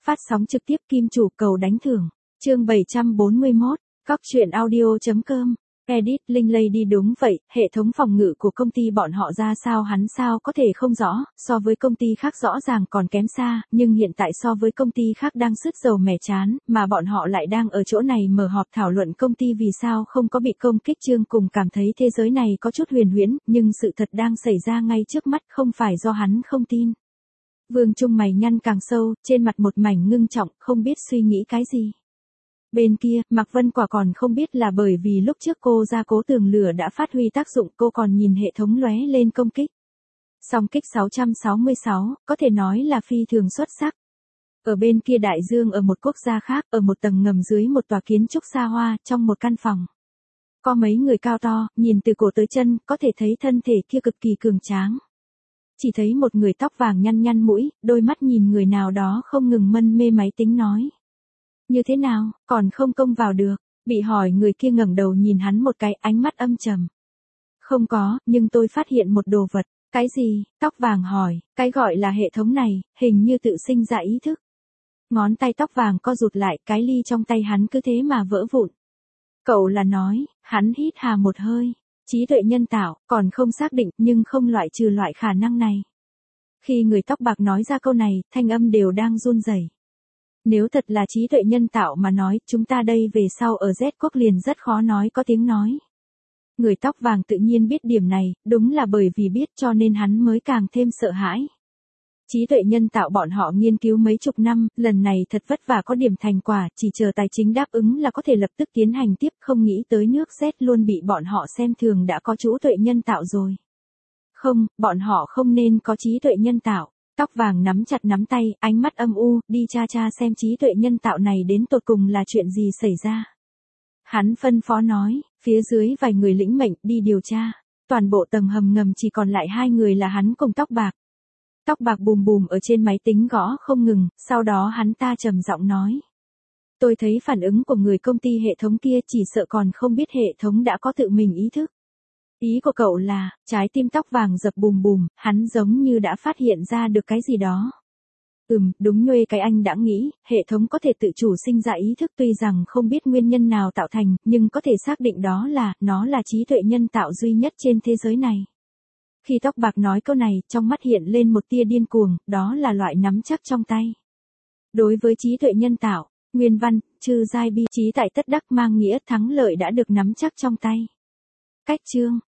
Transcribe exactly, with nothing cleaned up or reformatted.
Phát sóng trực tiếp Kim Chủ cầu đánh thưởng. Chương bảy trăm bốn mươi mốt, Cóc truyện audio chấm com. Edit Linh Lady đúng vậy, hệ thống phòng ngự của công ty bọn họ ra sao hắn sao có thể không rõ, so với công ty khác rõ ràng còn kém xa, nhưng hiện tại so với công ty khác đang sứt dầu mẻ chán, mà bọn họ lại đang ở chỗ này mở họp thảo luận công ty vì sao không có bị công kích. Trương cùng cảm thấy thế giới này có chút huyền huyễn, nhưng sự thật đang xảy ra ngay trước mắt không phải do hắn không tin. Vương Trung mày nhăn càng sâu, trên mặt một mảnh ngưng trọng, không biết suy nghĩ cái gì. Bên kia, Mạc Vân Quả còn không biết là bởi vì lúc trước cô ra cố tường lửa đã phát huy tác dụng, cô còn nhìn hệ thống lóe lên công kích. Song kích sáu trăm sáu mươi sáu, có thể nói là phi thường xuất sắc. Ở bên kia đại dương ở một quốc gia khác, ở một tầng ngầm dưới một tòa kiến trúc xa hoa, trong một căn phòng. Có mấy người cao to, nhìn từ cổ tới chân, có thể thấy thân thể kia cực kỳ cường tráng. Chỉ thấy một người tóc vàng nhăn nhăn mũi, đôi mắt nhìn người nào đó không ngừng mân mê máy tính nói. Như thế nào, còn không công vào được, bị hỏi người kia ngẩng đầu nhìn hắn một cái, ánh mắt âm trầm. Không có, nhưng tôi phát hiện một đồ vật. Cái gì? Tóc vàng hỏi, cái gọi là hệ thống này, hình như tự sinh ra ý thức. Ngón tay tóc vàng co rụt lại, cái ly trong tay hắn cứ thế mà vỡ vụn. Cậu là nói, hắn hít hà một hơi. Trí tuệ nhân tạo, còn không xác định, nhưng không loại trừ loại khả năng này. Khi người tóc bạc nói ra câu này, thanh âm đều đang run rẩy. Nếu thật là trí tuệ nhân tạo mà nói, chúng ta đây về sau ở Z quốc liền rất khó nói có tiếng nói. Người tóc vàng tự nhiên biết điểm này, đúng là bởi vì biết cho nên hắn mới càng thêm sợ hãi. Trí tuệ nhân tạo bọn họ nghiên cứu mấy chục năm, lần này thật vất vả có điểm thành quả, chỉ chờ tài chính đáp ứng là có thể lập tức tiến hành tiếp, không nghĩ tới nước Z luôn bị bọn họ xem thường đã có trí tuệ nhân tạo rồi. Không, bọn họ không nên có trí tuệ nhân tạo. Tóc vàng nắm chặt nắm tay, ánh mắt âm u, đi tra tra xem trí tuệ nhân tạo này đến tột cùng là chuyện gì xảy ra. Hắn phân phó nói, phía dưới vài người lĩnh mệnh đi điều tra. Toàn bộ tầng hầm ngầm chỉ còn lại hai người là hắn cùng tóc bạc. Tóc bạc bùm bùm ở trên máy tính gõ không ngừng, sau đó hắn ta trầm giọng nói. Tôi thấy phản ứng của người công ty hệ thống kia chỉ sợ còn không biết hệ thống đã có tự mình ý thức. Ý của cậu là, trái tim tóc vàng dập bùm bùm, hắn giống như đã phát hiện ra được cái gì đó. Ừm, đúng nhuê cái anh đã nghĩ, hệ thống có thể tự chủ sinh ra ý thức tuy rằng không biết nguyên nhân nào tạo thành, nhưng có thể xác định đó là, nó là trí tuệ nhân tạo duy nhất trên thế giới này. Khi tóc bạc nói câu này, trong mắt hiện lên một tia điên cuồng, đó là loại nắm chắc trong tay. Đối với trí tuệ nhân tạo, nguyên văn, chư giai bi trí tại tất đắc mang nghĩa thắng lợi đã được nắm chắc trong tay. Cách chương,